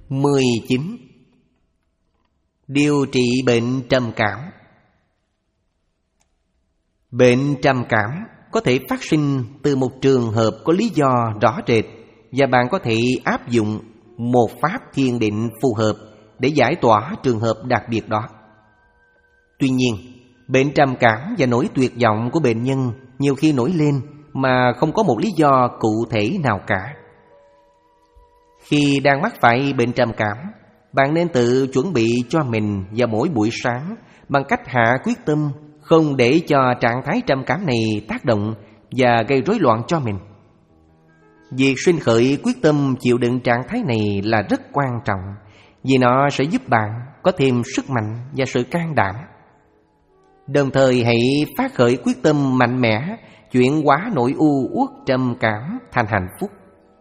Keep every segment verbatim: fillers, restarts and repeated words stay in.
mười chín. Điều trị bệnh trầm cảm. Bệnh trầm cảm có thể phát sinh từ một trường hợp có lý do rõ rệt, và bạn có thể áp dụng một pháp thiền định phù hợp để giải tỏa trường hợp đặc biệt đó. Tuy nhiên, bệnh trầm cảm và nỗi tuyệt vọng của bệnh nhân nhiều khi nổi lên mà không có một lý do cụ thể nào cả. Khi đang mắc phải bệnh trầm cảm, bạn nên tự chuẩn bị cho mình vào mỗi buổi sáng bằng cách hạ quyết tâm không để cho trạng thái trầm cảm này tác động và gây rối loạn cho mình. Việc sinh khởi quyết tâm chịu đựng trạng thái này là rất quan trọng, vì nó sẽ giúp bạn có thêm sức mạnh và sự can đảm. Đồng thời hãy phát khởi quyết tâm mạnh mẽ chuyển hóa nỗi u uất trầm cảm thành hạnh phúc.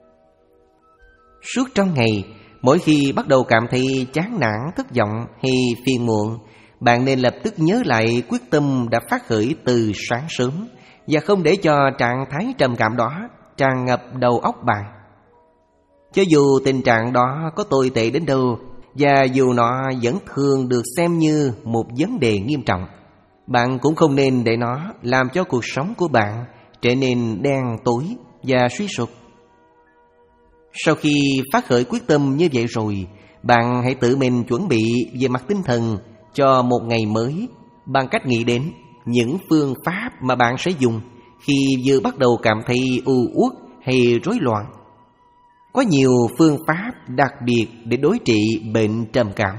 Suốt trong ngày, mỗi khi bắt đầu cảm thấy chán nản, thất vọng hay phiền muộn, bạn nên lập tức nhớ lại quyết tâm đã phát khởi từ sáng sớm và không để cho trạng thái trầm cảm đó tràn ngập đầu óc bạn. Cho dù tình trạng đó có tồi tệ đến đâu, và dù nó vẫn thường được xem như một vấn đề nghiêm trọng, bạn cũng không nên để nó làm cho cuộc sống của bạn trở nên đen tối và suy sụp. Sau khi phát khởi quyết tâm như vậy rồi, bạn hãy tự mình chuẩn bị về mặt tinh thần cho một ngày mới bằng cách nghĩ đến những phương pháp mà bạn sẽ dùng khi vừa bắt đầu cảm thấy u uất hay rối loạn. Có nhiều phương pháp đặc biệt để đối trị bệnh trầm cảm.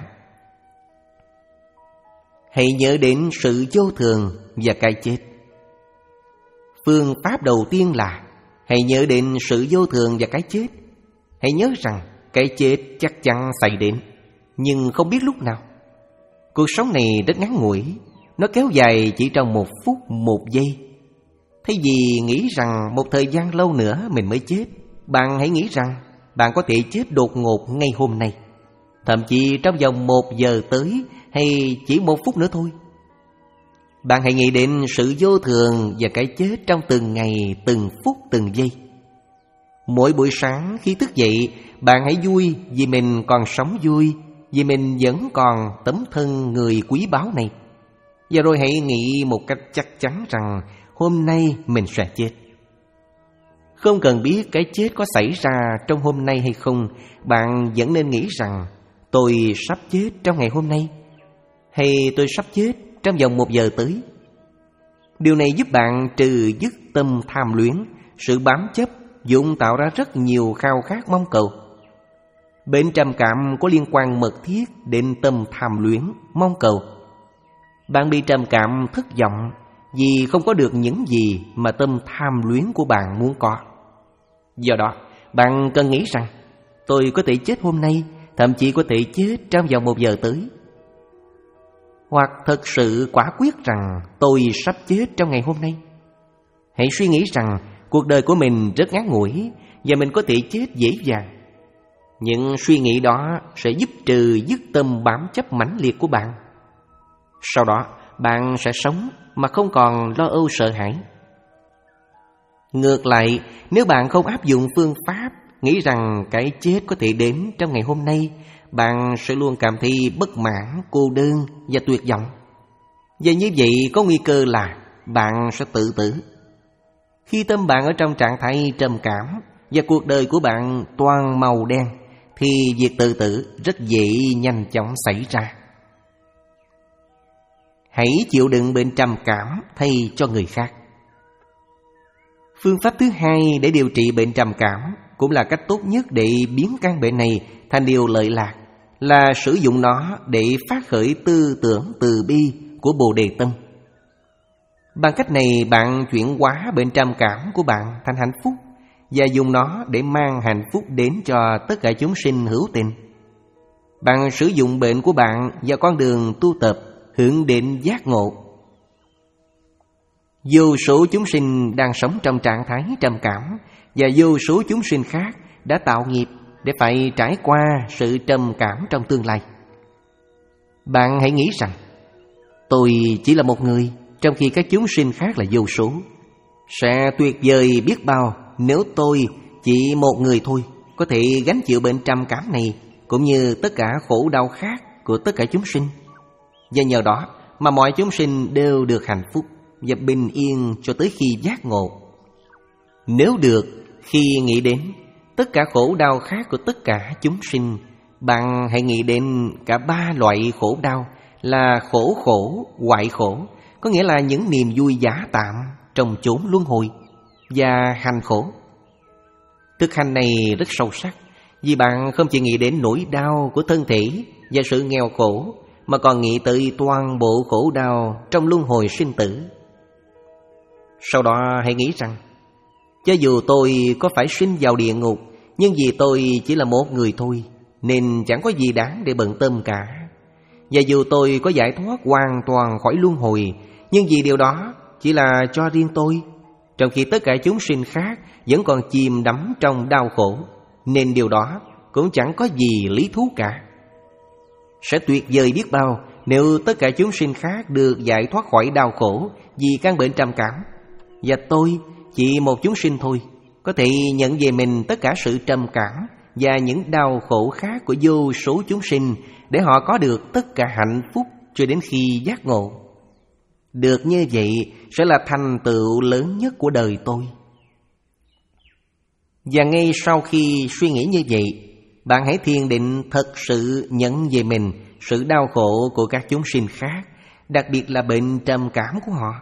Hãy nhớ đến sự vô thường và cái chết. Phương pháp đầu tiên là hãy nhớ đến sự vô thường và cái chết. Hãy nhớ rằng cái chết chắc chắn xảy đến, nhưng không biết lúc nào. Cuộc sống này rất ngắn ngủi, nó kéo dài chỉ trong một phút, một giây. Thay vì nghĩ rằng một thời gian lâu nữa mình mới chết, bạn hãy nghĩ rằng bạn có thể chết đột ngột ngay hôm nay, thậm chí trong vòng một giờ tới, hay chỉ một phút nữa thôi. Bạn hãy nghĩ đến sự vô thường và cái chết trong từng ngày, từng phút, từng giây. Mỗi buổi sáng khi thức dậy, bạn hãy vui vì mình còn sống, vui vì mình vẫn còn tấm thân người quý báu này. Và rồi hãy nghĩ một cách chắc chắn rằng hôm nay mình sẽ chết. Không cần biết cái chết có xảy ra trong hôm nay hay không, bạn vẫn nên nghĩ rằng tôi sắp chết trong ngày hôm nay, hay tôi sắp chết trong vòng một giờ tới. Điều này giúp bạn trừ dứt tâm tham luyến, sự bám chấp vốn tạo ra rất nhiều khao khát mong cầu. Bệnh trầm cảm có liên quan mật thiết đến tâm tham luyến, mong cầu. Bạn bị trầm cảm thất vọng vì không có được những gì mà tâm tham luyến của bạn muốn có. Do đó, bạn cần nghĩ rằng tôi có thể chết hôm nay, thậm chí có thể chết trong vòng một giờ tới. Hoặc thật sự quả quyết rằng tôi sắp chết trong ngày hôm nay. Hãy suy nghĩ rằng cuộc đời của mình rất ngắn ngủi và mình có thể chết dễ dàng. Những suy nghĩ đó sẽ giúp trừ dứt tâm bám chấp mãnh liệt của bạn. Sau đó, bạn sẽ sống mà không còn lo âu sợ hãi. Ngược lại, nếu bạn không áp dụng phương pháp nghĩ rằng cái chết có thể đến trong ngày hôm nay, bạn sẽ luôn cảm thấy bất mãn, cô đơn và tuyệt vọng. Và như vậy có nguy cơ là bạn sẽ tự tử. Khi tâm bạn ở trong trạng thái trầm cảm và cuộc đời của bạn toàn màu đen, thì việc tự tử rất dễ nhanh chóng xảy ra. Hãy chịu đựng bệnh trầm cảm thay cho người khác. Phương pháp thứ hai để điều trị bệnh trầm cảm, cũng là cách tốt nhất để biến căn bệnh này thành điều lợi lạc, là sử dụng nó để phát khởi tư tưởng từ bi của Bồ Đề Tâm. Bằng cách này, bạn chuyển hóa bệnh trầm cảm của bạn thành hạnh phúc và dùng nó để mang hạnh phúc đến cho tất cả chúng sinh hữu tình. Bạn sử dụng bệnh của bạn vào con đường tu tập hướng đến giác ngộ. Vô số chúng sinh đang sống trong trạng thái trầm cảm, và vô số chúng sinh khác đã tạo nghiệp để phải trải qua sự trầm cảm trong tương lai. Bạn hãy nghĩ rằng tôi chỉ là một người, trong khi các chúng sinh khác là vô số. Sẽ tuyệt vời biết bao nếu tôi chỉ một người thôi có thể gánh chịu bệnh trầm cảm này cũng như tất cả khổ đau khác của tất cả chúng sinh. Và nhờ đó mà mọi chúng sinh đều được hạnh phúc và bình yên cho tới khi giác ngộ. Nếu được, khi nghĩ đến tất cả khổ đau khác của tất cả chúng sinh, bạn hãy nghĩ đến cả ba loại khổ đau là khổ khổ, hoại khổ, có nghĩa là những niềm vui giả tạm trong chốn luân hồi, và hành khổ. Thực hành này rất sâu sắc, vì bạn không chỉ nghĩ đến nỗi đau của thân thể và sự nghèo khổ, mà còn nghĩ tới toàn bộ khổ đau trong luân hồi sinh tử. Sau đó hãy nghĩ rằng, cho dù tôi có phải sinh vào địa ngục, nhưng vì tôi chỉ là một người thôi, nên chẳng có gì đáng để bận tâm cả. Và dù tôi có giải thoát hoàn toàn khỏi luân hồi, nhưng vì điều đó chỉ là cho riêng tôi, trong khi tất cả chúng sinh khác vẫn còn chìm đắm trong đau khổ, nên điều đó cũng chẳng có gì lý thú cả. Sẽ tuyệt vời biết bao nếu tất cả chúng sinh khác được giải thoát khỏi đau khổ vì căn bệnh trầm cảm, và tôi chỉ một chúng sinh thôi, có thể nhận về mình tất cả sự trầm cảm và những đau khổ khác của vô số chúng sinh, để họ có được tất cả hạnh phúc cho đến khi giác ngộ. Được như vậy sẽ là thành tựu lớn nhất của đời tôi. Và ngay sau khi suy nghĩ như vậy, bạn hãy thiền định thật sự nhận về mình sự đau khổ của các chúng sinh khác, đặc biệt là bệnh trầm cảm của họ.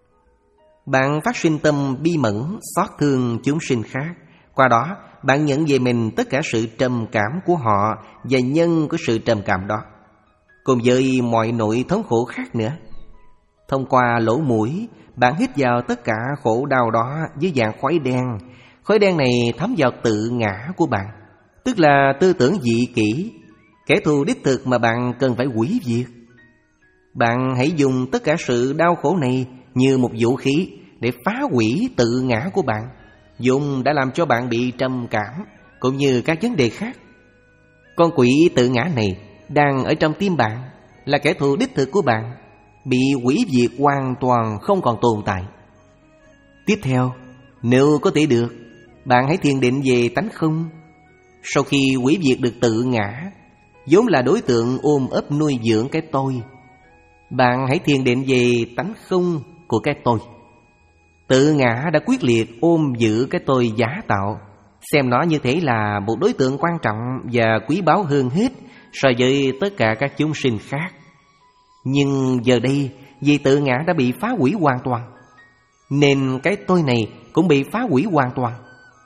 Bạn phát sinh tâm bi mẫn xót thương chúng sinh khác, qua đó bạn nhận về mình tất cả sự trầm cảm của họ và nhân của sự trầm cảm đó, cùng với mọi nỗi thống khổ khác nữa. Thông qua lỗ mũi, bạn hít vào tất cả khổ đau đó dưới dạng khói đen. Khói đen này thấm vào tự ngã của bạn, tức là tư tưởng dị kỷ, kẻ thù đích thực mà bạn cần phải hủy diệt. Bạn hãy dùng tất cả sự đau khổ này như một vũ khí để phá hủy tự ngã của bạn, dùng đã làm cho bạn bị trầm cảm, cũng như các vấn đề khác. Con quỷ tự ngã này đang ở trong tim bạn, là kẻ thù đích thực của bạn, bị hủy diệt hoàn toàn, không còn tồn tại. Tiếp theo, nếu có thể được, bạn hãy thiền định về tánh không. Sau khi hủy diệt được tự ngã, vốn là đối tượng ôm ấp nuôi dưỡng cái tôi, bạn hãy thiền định về tánh không của cái tôi. Tự ngã đã quyết liệt ôm giữ cái tôi giả tạo, xem nó như thế là một đối tượng quan trọng và quý báu hơn hết so với tất cả các chúng sinh khác. Nhưng giờ đây, vì tự ngã đã bị phá hủy hoàn toàn, nên cái tôi này cũng bị phá hủy hoàn toàn.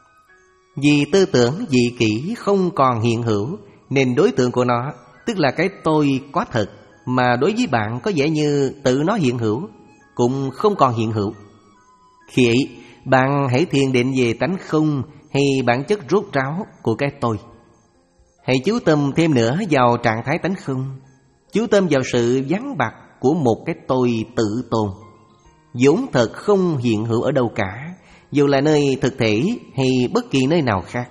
Vì tư tưởng dị kỷ không còn hiện hữu, nên đối tượng của nó, tức là cái tôi có thật, mà đối với bạn có vẻ như tự nó hiện hữu, cũng không còn hiện hữu. Khi ấy, bạn hãy thiền định về tánh không hay bản chất rốt ráo của cái tôi. Hãy chú tâm thêm nữa vào trạng thái tánh không, chú tâm vào sự vắng bặt của một cái tôi tự tồn, vốn thật không hiện hữu ở đâu cả, dù là nơi thực thể hay bất kỳ nơi nào khác.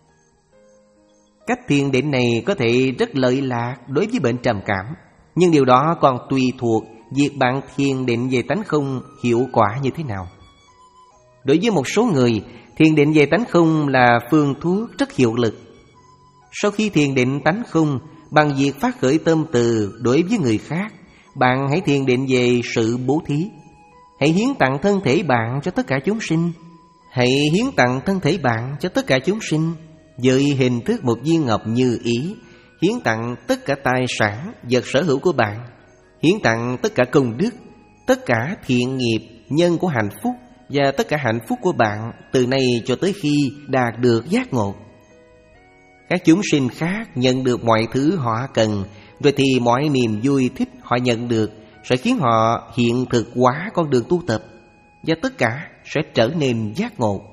Cách thiền định này có thể rất lợi lạc đối với bệnh trầm cảm, nhưng điều đó còn tùy thuộc việc bạn thiền định về tánh không hiệu quả như thế nào. Đối với một số người, thiền định về tánh không là phương thuốc rất hiệu lực. Sau khi thiền định tánh không, bằng việc phát khởi tâm từ đối với người khác, bạn hãy thiền định về sự bố thí. Hãy hiến tặng thân thể bạn cho tất cả chúng sinh. Hãy hiến tặng thân thể bạn cho tất cả chúng sinh với hình thức một viên ngọc như ý. Hiến tặng tất cả tài sản, vật sở hữu của bạn. Hiến tặng tất cả công đức, tất cả thiện nghiệp, nhân của hạnh phúc, và tất cả hạnh phúc của bạn từ nay cho tới khi đạt được giác ngộ. Các chúng sinh khác nhận được mọi thứ họ cần, rồi thì mọi niềm vui thích họ nhận được sẽ khiến họ hiện thực hóa con đường tu tập, và tất cả sẽ trở nên giác ngộ.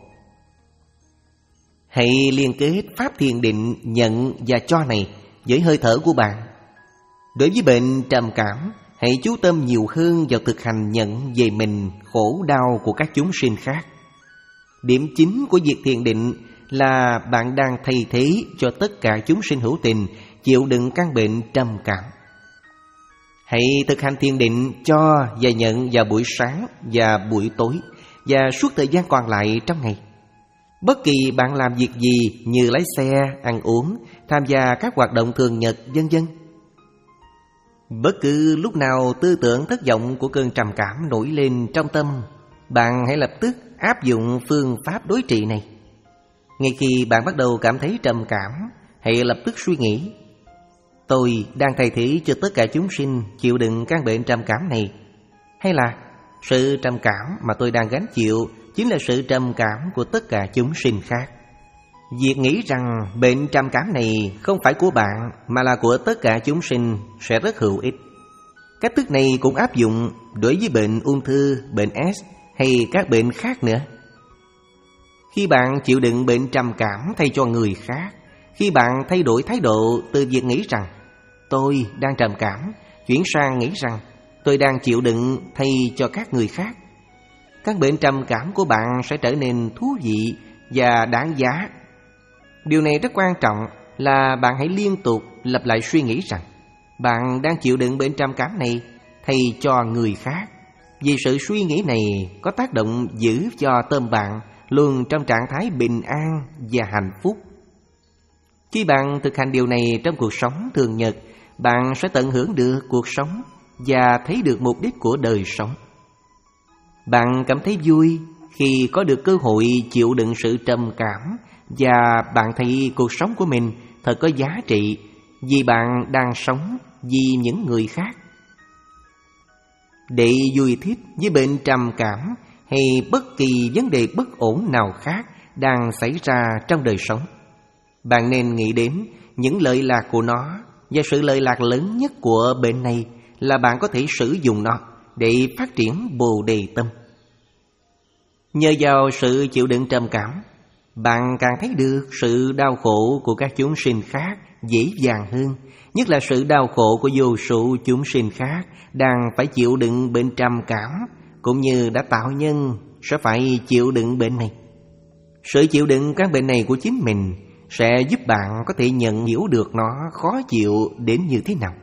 Hãy liên kết pháp thiền định nhận và cho này với hơi thở của bạn. Đối với bệnh trầm cảm, hãy chú tâm nhiều hơn vào thực hành nhận về mình khổ đau của các chúng sinh khác. Điểm chính của việc thiền định là bạn đang thay thế cho tất cả chúng sinh hữu tình chịu đựng căn bệnh trầm cảm. Hãy thực hành thiền định cho và nhận vào buổi sáng và buổi tối, và suốt thời gian còn lại trong ngày. Bất kỳ bạn làm việc gì như lái xe, ăn uống, tham gia các hoạt động thường nhật, vân vân. Bất cứ lúc nào tư tưởng thất vọng của cơn trầm cảm nổi lên trong tâm, bạn hãy lập tức áp dụng phương pháp đối trị này. Ngay khi bạn bắt đầu cảm thấy trầm cảm, hãy lập tức suy nghĩ: tôi đang thay thế cho tất cả chúng sinh chịu đựng căn bệnh trầm cảm này, hay là sự trầm cảm mà tôi đang gánh chịu chính là sự trầm cảm của tất cả chúng sinh khác. Việc nghĩ rằng bệnh trầm cảm này không phải của bạn mà là của tất cả chúng sinh sẽ rất hữu ích. Cách thức này cũng áp dụng đối với bệnh ung thư, bệnh ét hay các bệnh khác nữa. Khi bạn chịu đựng bệnh trầm cảm thay cho người khác, khi bạn thay đổi thái độ từ việc nghĩ rằng tôi đang trầm cảm chuyển sang nghĩ rằng tôi đang chịu đựng thay cho các người khác, các bệnh trầm cảm của bạn sẽ trở nên thú vị và đáng giá. Điều này rất quan trọng là bạn hãy liên tục lặp lại suy nghĩ rằng bạn đang chịu đựng bệnh trầm cảm này thay cho người khác, vì sự suy nghĩ này có tác động giữ cho tâm bạn luôn trong trạng thái bình an và hạnh phúc. Khi bạn thực hành điều này trong cuộc sống thường nhật, bạn sẽ tận hưởng được cuộc sống và thấy được mục đích của đời sống. Bạn cảm thấy vui khi có được cơ hội chịu đựng sự trầm cảm, và bạn thấy cuộc sống của mình thật có giá trị vì bạn đang sống vì những người khác. Để vui thích với bệnh trầm cảm hay bất kỳ vấn đề bất ổn nào khác đang xảy ra trong đời sống, bạn nên nghĩ đến những lợi lạc của nó, và sự lợi lạc lớn nhất của bệnh này là bạn có thể sử dụng nó để phát triển Bồ Đề tâm. Nhờ vào sự chịu đựng trầm cảm, bạn càng thấy được sự đau khổ của các chúng sinh khác dễ dàng hơn, nhất là sự đau khổ của vô số chúng sinh khác đang phải chịu đựng bệnh trầm cảm, cũng như đã tạo nhân sẽ phải chịu đựng bệnh này. Sự chịu đựng các bệnh này của chính mình sẽ giúp bạn có thể nhận hiểu được nó khó chịu đến như thế nào.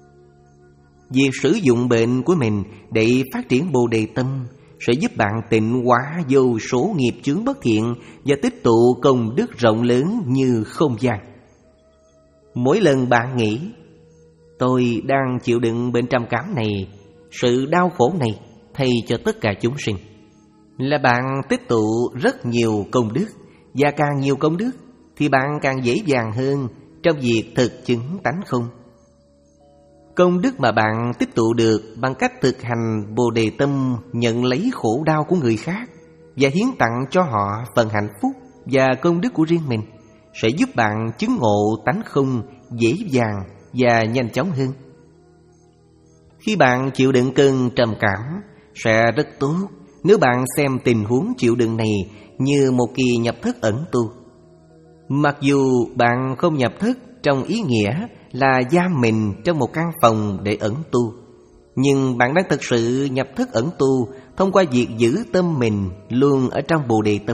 Việc sử dụng bệnh của mình để phát triển Bồ Đề tâm sẽ giúp bạn tịnh hóa vô số nghiệp chướng bất thiện và tích tụ công đức rộng lớn như không gian. Mỗi lần bạn nghĩ tôi đang chịu đựng bệnh trầm cảm này, sự đau khổ này thay cho tất cả chúng sinh, là bạn tích tụ rất nhiều công đức, và càng nhiều công đức thì bạn càng dễ dàng hơn trong việc thực chứng tánh không. Công đức mà bạn tích tụ được bằng cách thực hành Bồ Đề tâm nhận lấy khổ đau của người khác và hiến tặng cho họ phần hạnh phúc và công đức của riêng mình sẽ giúp bạn chứng ngộ tánh không dễ dàng và nhanh chóng hơn. Khi bạn chịu đựng cơn trầm cảm sẽ rất tốt nếu bạn xem tình huống chịu đựng này như một kỳ nhập thất ẩn tu. Mặc dù bạn không nhập thất trong ý nghĩa là giam mình trong một căn phòng để ẩn tu, nhưng bạn đang thực sự nhập thất ẩn tu thông qua việc giữ tâm mình luôn ở trong Bồ Đề tâm.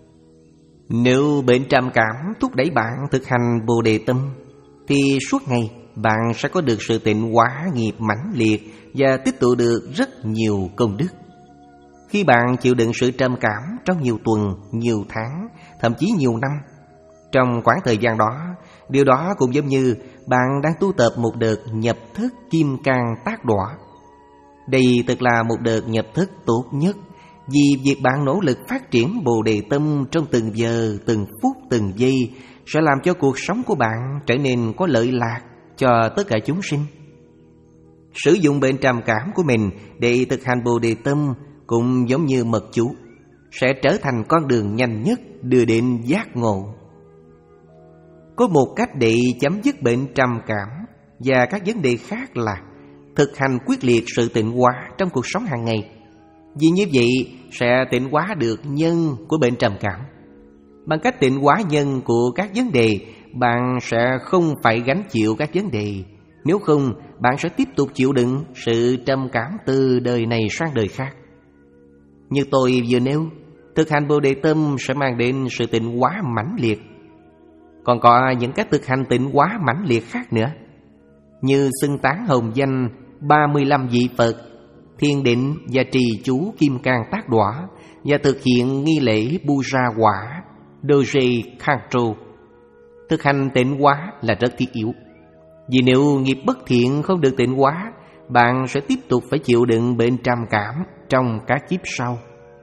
Nếu bệnh trầm cảm thúc đẩy bạn thực hành Bồ Đề tâm, thì suốt ngày bạn sẽ có được sự tịnh hóa nghiệp mãnh liệt và tích tụ được rất nhiều công đức. Khi bạn chịu đựng sự trầm cảm trong nhiều tuần, nhiều tháng, thậm chí nhiều năm, trong khoảng thời gian đó, điều đó cũng giống như bạn đang tu tập một đợt nhập thức kim cang tác đọa. Đây thật là một đợt nhập thức tốt nhất, vì việc bạn nỗ lực phát triển Bồ Đề tâm trong từng giờ, từng phút, từng giây sẽ làm cho cuộc sống của bạn trở nên có lợi lạc cho tất cả chúng sinh. Sử dụng bệnh trầm cảm của mình để thực hành Bồ Đề tâm cũng giống như mật chú, sẽ trở thành con đường nhanh nhất đưa đến giác ngộ. Có một cách để chấm dứt bệnh trầm cảm và các vấn đề khác là thực hành quyết liệt sự tịnh hóa trong cuộc sống hàng ngày. Vì như vậy sẽ tịnh hóa được nhân của bệnh trầm cảm. Bằng cách tịnh hóa nhân của các vấn đề, bạn sẽ không phải gánh chịu các vấn đề. Nếu không, bạn sẽ tiếp tục chịu đựng sự trầm cảm từ đời này sang đời khác. Như tôi vừa nêu, thực hành Bồ Đề tâm sẽ mang đến sự tịnh hóa mãnh liệt. Còn có những cách thực hành tịnh hóa mãnh liệt khác nữa, như xưng tán hồng danh ba mươi lăm vị Phật, thiền định và trì chú kim cang tác đọa, và thực hiện nghi lễ Puja quả Doje Kanto. Thực hành tịnh hóa là rất thiết yếu. Vì nếu nghiệp bất thiện không được tịnh hóa, bạn sẽ tiếp tục phải chịu đựng bệnh trầm cảm trong các kiếp sau.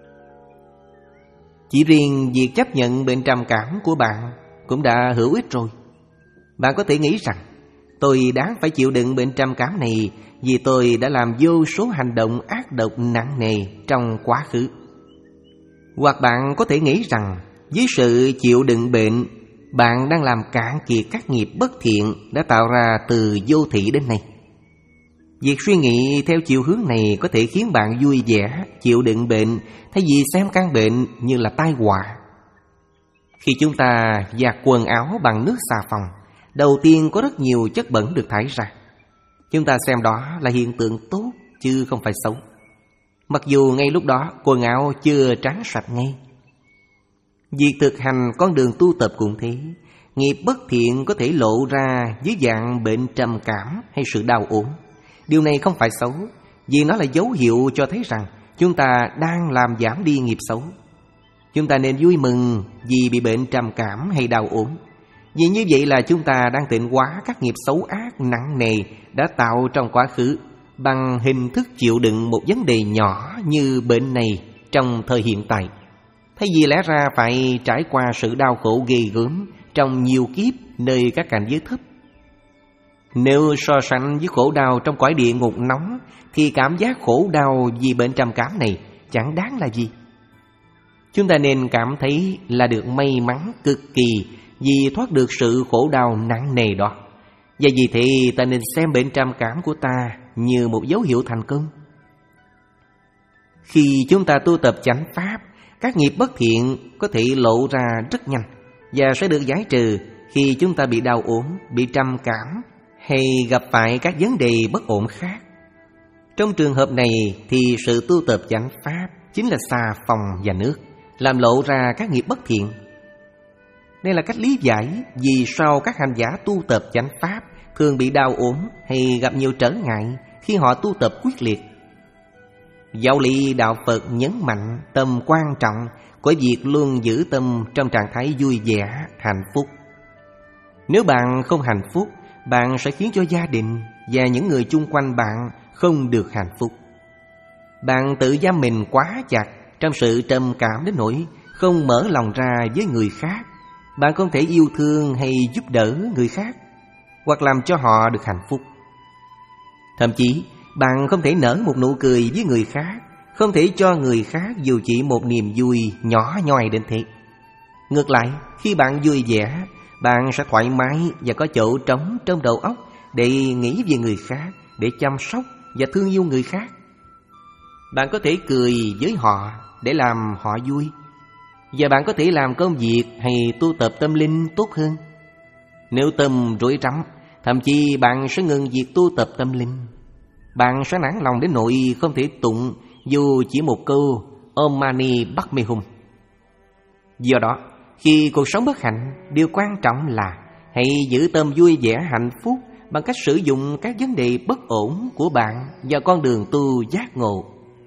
Chỉ riêng việc chấp nhận bệnh trầm cảm của bạn cũng đã hữu ích rồi. Bạn có thể nghĩ rằng tôi đáng phải chịu đựng bệnh trầm cảm này vì tôi đã làm vô số hành động ác độc nặng nề trong quá khứ. Hoặc bạn có thể nghĩ rằng với sự chịu đựng bệnh, bạn đang làm cạn kiệt các nghiệp bất thiện đã tạo ra từ vô thị đến nay. Việc suy nghĩ theo chiều hướng này có thể khiến bạn vui vẻ chịu đựng bệnh, thay vì xem căn bệnh như là tai họa. Khi chúng ta giặt quần áo bằng nước xà phòng, đầu tiên có rất nhiều chất bẩn được thải ra. Chúng ta xem đó là hiện tượng tốt chứ không phải xấu, mặc dù ngay lúc đó quần áo chưa trắng sạch ngay. Việc thực hành con đường tu tập cũng thế. Nghiệp bất thiện có thể lộ ra dưới dạng bệnh trầm cảm hay sự đau ốm. Điều này không phải xấu, vì nó là dấu hiệu cho thấy rằng chúng ta đang làm giảm đi nghiệp xấu. Chúng ta nên vui mừng vì bị bệnh trầm cảm hay đau ốm, vì như vậy là chúng ta đang tịnh hóa các nghiệp xấu ác nặng nề đã tạo trong quá khứ bằng hình thức chịu đựng một vấn đề nhỏ như bệnh này trong thời hiện tại, thay vì lẽ ra phải trải qua sự đau khổ ghê gớm trong nhiều kiếp nơi các cảnh giới thấp. Nếu so sánh với khổ đau trong cõi địa ngục nóng, thì cảm giác khổ đau vì bệnh trầm cảm này chẳng đáng là gì. Chúng ta nên cảm thấy là được may mắn cực kỳ vì thoát được sự khổ đau nặng nề đó. Và vì thế ta nên xem bệnh trầm cảm của ta như một dấu hiệu thành công. Khi chúng ta tu tập chánh pháp, các nghiệp bất thiện có thể lộ ra rất nhanh và sẽ được giải trừ khi chúng ta bị đau ốm, bị trầm cảm hay gặp phải các vấn đề bất ổn khác. Trong trường hợp này thì sự tu tập chánh pháp chính là xà phòng và nước, làm lộ ra các nghiệp bất thiện. Đây là cách lý giải vì sao các hành giả tu tập chánh pháp thường bị đau ốm hay gặp nhiều trở ngại khi họ tu tập quyết liệt. Giáo lý Đạo Phật nhấn mạnh tầm quan trọng của việc luôn giữ tâm trong trạng thái vui vẻ, hạnh phúc. Nếu bạn không hạnh phúc, bạn sẽ khiến cho gia đình và những người chung quanh bạn không được hạnh phúc. Bạn tự giam mình quá chặt trong sự trầm cảm đến nỗi không mở lòng ra với người khác. Bạn không thể yêu thương hay giúp đỡ người khác, hoặc làm cho họ được hạnh phúc. Thậm chí bạn không thể nở một nụ cười với người khác, không thể cho người khác dù chỉ một niềm vui nhỏ nhoi đến thế. Ngược lại, khi bạn vui vẻ, bạn sẽ thoải mái và có chỗ trống trong đầu óc để nghĩ về người khác, để chăm sóc và thương yêu người khác. Bạn có thể cười với họ để làm họ vui, và bạn có thể làm công việc hay tu tập tâm linh tốt hơn. Nếu tâm rối rắm, thậm chí bạn sẽ ngừng việc tu tập tâm linh. Bạn sẽ nản lòng đến nỗi không thể tụng dù chỉ một câu Om Mani Padme Hum. Do đó, khi cuộc sống bất hạnh, điều quan trọng là hãy giữ tâm vui vẻ hạnh phúc bằng cách sử dụng các vấn đề bất ổn của bạn vào con đường tu giác ngộ.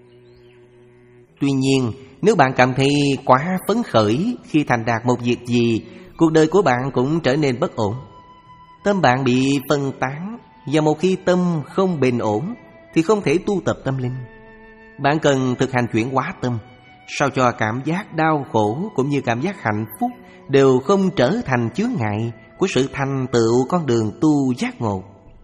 Tuy nhiên, nếu bạn cảm thấy quá phấn khởi khi thành đạt một việc gì, cuộc đời của bạn cũng trở nên bất ổn. Tâm bạn bị phân tán, và một khi tâm không bình ổn thì không thể tu tập tâm linh. Bạn cần thực hành chuyển hóa tâm, sao cho cảm giác đau khổ cũng như cảm giác hạnh phúc đều không trở thành chướng ngại của sự thành tựu con đường tu giác ngộ.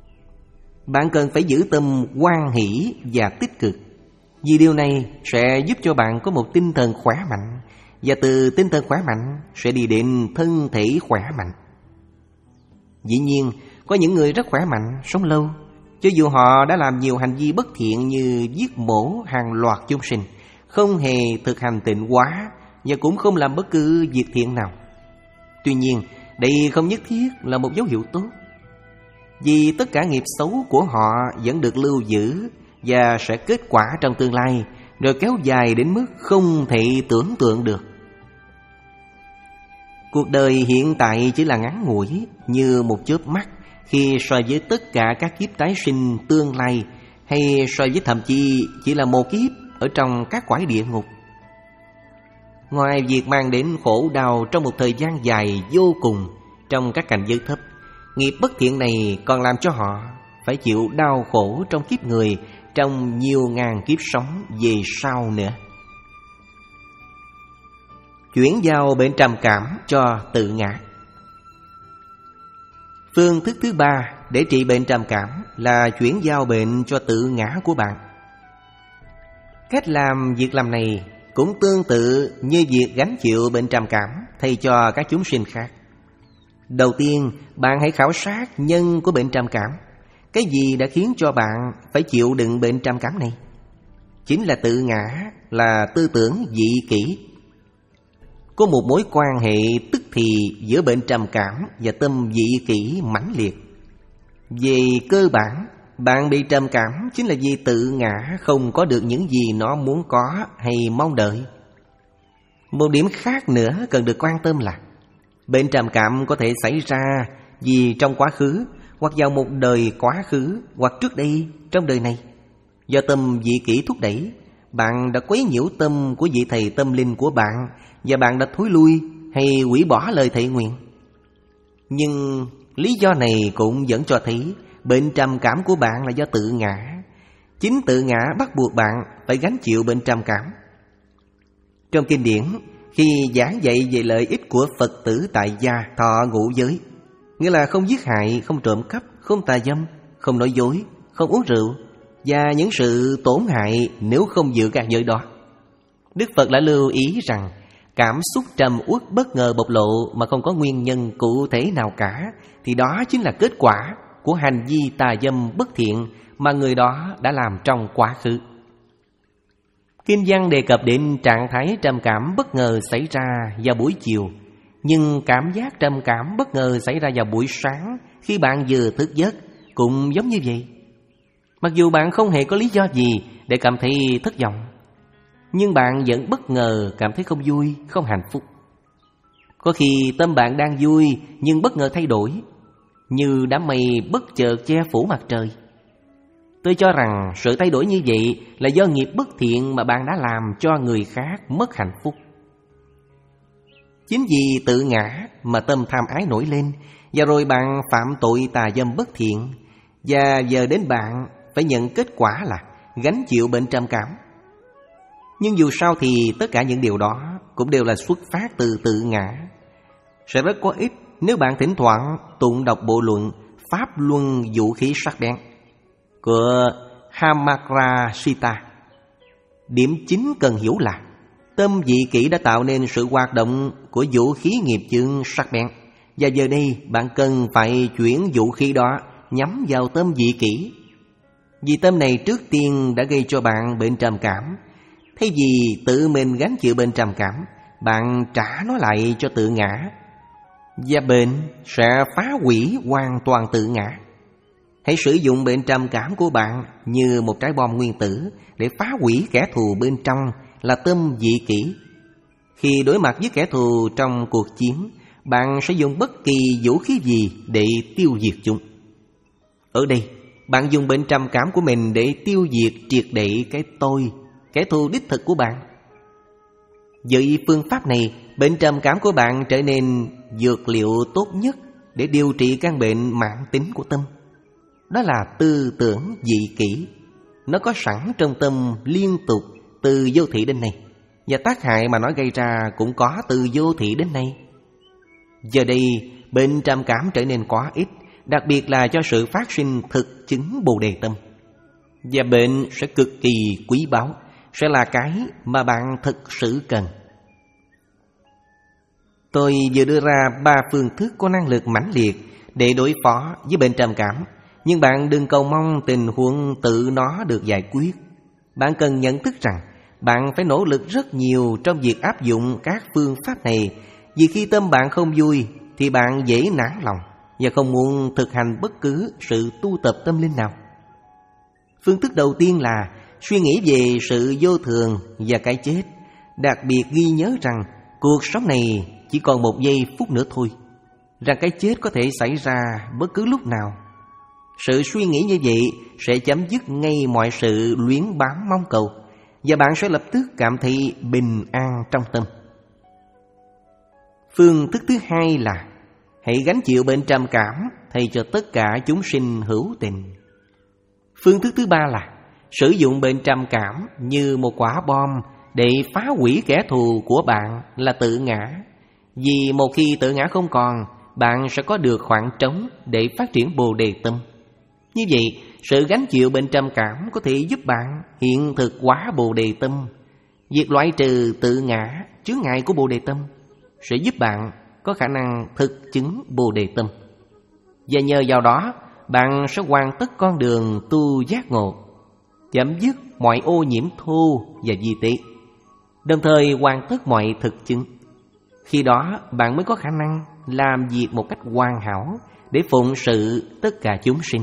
Bạn cần phải giữ tâm hoan hỷ và tích cực, vì điều này sẽ giúp cho bạn có một tinh thần khỏe mạnh, và từ tinh thần khỏe mạnh sẽ đi đến thân thể khỏe mạnh. Dĩ nhiên, có những người rất khỏe mạnh, sống lâu, cho dù họ đã làm nhiều hành vi bất thiện như giết mổ hàng loạt chúng sinh, không hề thực hành tịnh hóa và cũng không làm bất cứ việc thiện nào. Tuy nhiên, đây không nhất thiết là một dấu hiệu tốt, vì tất cả nghiệp xấu của họ vẫn được lưu giữ và sẽ kết quả trong tương lai, rồi kéo dài đến mức không thể tưởng tượng được. Cuộc đời hiện tại chỉ là ngắn ngủi như một chớp mắt khi so với tất cả các kiếp tái sinh tương lai, hay so với thậm chí chỉ là một kiếp ở trong các cõi địa ngục. Ngoài việc mang đến khổ đau trong một thời gian dài vô cùng, trong các cảnh giới thấp. Nghiệp bất thiện này còn làm cho họ phải chịu đau khổ trong kiếp người, trong nhiều ngàn kiếp sống về sau nữa. Chuyển giao bệnh trầm cảm cho tự ngã. Phương thức thứ ba để trị bệnh trầm cảm là chuyển giao bệnh cho tự ngã của bạn. Cách làm việc làm này cũng tương tự như việc gánh chịu bệnh trầm cảm thay cho các chúng sinh khác. Đầu tiên, bạn hãy khảo sát nhân của bệnh trầm cảm. Cái gì đã khiến cho bạn phải chịu đựng bệnh trầm cảm này? Chính là tự ngã, là tư tưởng dị kỷ. Có một mối quan hệ tức thì giữa bệnh trầm cảm và tâm dị kỷ mãnh liệt. Về cơ bản, bạn bị trầm cảm chính là vì tự ngã không có được những gì nó muốn có hay mong đợi. Một điểm khác nữa cần được quan tâm là bệnh trầm cảm có thể xảy ra vì trong quá khứ, hoặc vào một đời quá khứ, hoặc trước đây trong đời này. Do tâm dị kỷ thúc đẩy, bạn đã quấy nhiễu tâm của vị thầy tâm linh của bạn, và bạn đã thối lui hay hủy bỏ lời thệ nguyện. Nhưng lý do này cũng vẫn cho thấy bệnh trầm cảm của bạn là do tự ngã. Chính tự ngã bắt buộc bạn phải gánh chịu bệnh trầm cảm. Trong kinh điển, khi giảng dạy về lợi ích của Phật tử tại gia thọ ngũ giới, nghĩa là không giết hại, không trộm cắp, không tà dâm, không nói dối, không uống rượu, và những sự tổn hại nếu không giữ các giới đó, Đức Phật đã lưu ý rằng cảm xúc trầm uất bất ngờ bộc lộ mà không có nguyên nhân cụ thể nào cả, thì đó chính là kết quả của hành vi tà dâm bất thiện mà người đó đã làm trong quá khứ. Kinh văn đề cập đến trạng thái trầm cảm bất ngờ xảy ra vào buổi chiều, nhưng cảm giác trầm cảm bất ngờ xảy ra vào buổi sáng khi bạn vừa thức giấc cũng giống như vậy. Mặc dù bạn không hề có lý do gì để cảm thấy thất vọng, nhưng bạn vẫn bất ngờ cảm thấy không vui, không hạnh phúc. Có khi tâm bạn đang vui nhưng bất ngờ thay đổi, như đám mây bất chợt che phủ mặt trời. Tôi cho rằng sự thay đổi như vậy là do nghiệp bất thiện mà bạn đã làm cho người khác mất hạnh phúc. Chính vì tự ngã mà tâm tham ái nổi lên, và rồi bạn phạm tội tà dâm bất thiện, và giờ đến bạn phải nhận kết quả là gánh chịu bệnh trầm cảm. Nhưng dù sao thì tất cả những điều đó cũng đều là xuất phát từ tự ngã. Sẽ rất có ích nếu bạn thỉnh thoảng tụng đọc bộ luận Pháp Luân Vũ Khí Sắc Bén của Hamakrashita. Điểm chính cần hiểu là tâm dị kỷ đã tạo nên sự hoạt động của vũ khí nghiệp chướng sắc bén, và giờ đây bạn cần phải chuyển vũ khí đó nhắm vào tâm dị kỷ. Vì tâm này trước tiên đã gây cho bạn bệnh trầm cảm. Thay vì tự mình gánh chịu bệnh trầm cảm, bạn trả nó lại cho tự ngã, và bệnh sẽ phá hủy hoàn toàn tự ngã. Hãy sử dụng bệnh trầm cảm của bạn như một trái bom nguyên tử để phá hủy kẻ thù bên trong là tâm dị kỷ. Khi đối mặt với kẻ thù trong cuộc chiến, bạn sẽ dùng bất kỳ vũ khí gì để tiêu diệt chúng. Ở đây, bạn dùng bệnh trầm cảm của mình để tiêu diệt triệt để cái tôi, kẻ thù đích thực của bạn. Với phương pháp này, bệnh trầm cảm của bạn trở nên dược liệu tốt nhất để điều trị căn bệnh mãn tính của tâm. Đó là tư tưởng dị kỷ. Nó có sẵn trong tâm liên tục từ vô thị đến nay, và tác hại mà nó gây ra cũng có từ vô thị đến nay. Giờ đây, bệnh trầm cảm trở nên quá ít, đặc biệt là cho sự phát sinh thực chứng Bồ Đề tâm. Và bệnh sẽ cực kỳ quý báu, sẽ là cái mà bạn thực sự cần. Tôi vừa đưa ra ba phương thức có năng lực mãnh liệt để đối phó với bệnh trầm cảm, nhưng bạn đừng cầu mong tình huống tự nó được giải quyết. Bạn cần nhận thức rằng bạn phải nỗ lực rất nhiều trong việc áp dụng các phương pháp này, vì khi tâm bạn không vui thì bạn dễ nản lòng và không muốn thực hành bất cứ sự tu tập tâm linh nào. Phương thức đầu tiên là suy nghĩ về sự vô thường và cái chết, đặc biệt ghi nhớ rằng cuộc sống này chỉ còn một giây phút nữa thôi, rằng cái chết có thể xảy ra bất cứ lúc nào. Sự suy nghĩ như vậy sẽ chấm dứt ngay mọi sự luyến bám mong cầu, và bạn sẽ lập tức cảm thấy bình an trong tâm. Phương thức thứ hai là hãy gánh chịu bệnh trầm cảm thay cho tất cả chúng sinh hữu tình. Phương thức thứ ba là sử dụng bệnh trầm cảm như một quả bom để phá hủy kẻ thù của bạn là tự ngã. Vì một khi tự ngã không còn, bạn sẽ có được khoảng trống để phát triển Bồ Đề Tâm. Như vậy, sự gánh chịu bệnh trầm cảm có thể giúp bạn hiện thực hóa Bồ Đề Tâm. Việc loại trừ tự ngã, chướng ngại của Bồ Đề Tâm sẽ giúp bạn có khả năng thực chứng Bồ Đề Tâm. Và nhờ vào đó, bạn sẽ hoàn tất con đường tu giác ngộ, chấm dứt mọi ô nhiễm thô và vi tế, đồng thời hoàn tất mọi thực chứng. Khi đó, bạn mới có khả năng làm việc một cách hoàn hảo để phụng sự tất cả chúng sinh.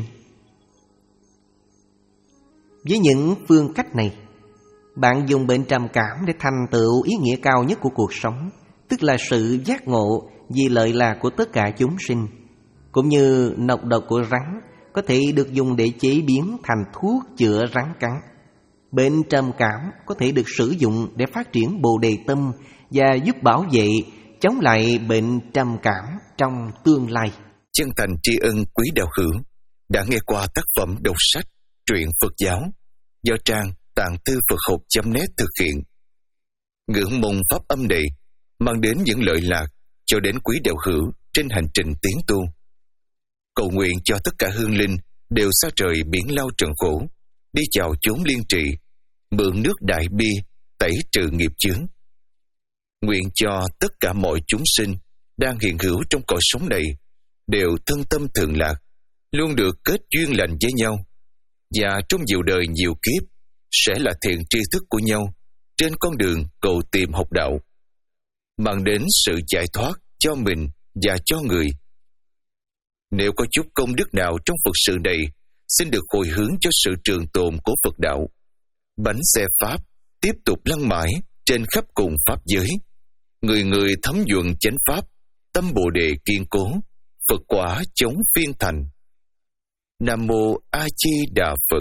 Với những phương cách này, bạn dùng bệnh trầm cảm để thành tựu ý nghĩa cao nhất của cuộc sống, tức là sự giác ngộ vì lợi lạc của tất cả chúng sinh. Cũng như nọc độc của rắn có thể được dùng để chế biến thành thuốc chữa rắn cắn, bệnh trầm cảm có thể được sử dụng để phát triển Bồ Đề Tâm và giúp bảo vệ, chống lại bệnh trầm cảm trong tương lai. Chân thành tri ân quý đạo hữu đã nghe qua tác phẩm đọc sách truyện Phật giáo do trang tạng thư Phật học chấm net thực hiện. Ngưỡng mong pháp âm này mang đến những lợi lạc cho đến quý đạo hữu trên hành trình tiến tu. Cầu nguyện cho tất cả hương linh đều xa trời biển lao trần khổ, đi chào chốn liên trị, mượn nước đại bi tẩy trừ nghiệp chướng. Nguyện cho tất cả mọi chúng sinh đang hiện hữu trong cõi sống này đều thân tâm thường lạc, luôn được kết duyên lành với nhau, và trong nhiều đời nhiều kiếp sẽ là thiện tri thức của nhau trên con đường cầu tìm học đạo, mang đến sự giải thoát cho mình và cho người. Nếu có chút công đức nào trong Phật sự này, xin được hồi hướng cho sự trường tồn của Phật đạo. Bánh xe Pháp tiếp tục lăn mãi trên khắp cùng Pháp giới. Người người thấm nhuận chánh Pháp, tâm Bồ Đề kiên cố, Phật quả chống phiên thành. Nam Mô A Di Đà Phật.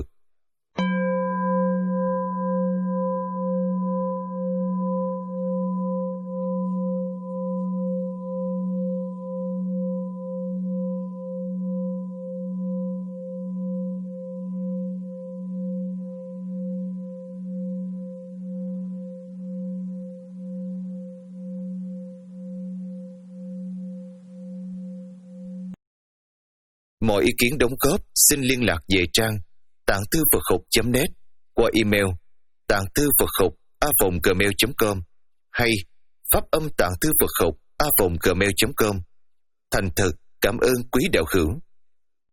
Mọi ý kiến đóng góp xin liên lạc về trang tạng thư Phật học chấm net qua email tạng thư Phật học a vòng gmail chấm com hay pháp âm tạng thư Phật học a vòng gmail chấm com. Thành thật cảm ơn quý đạo hữu.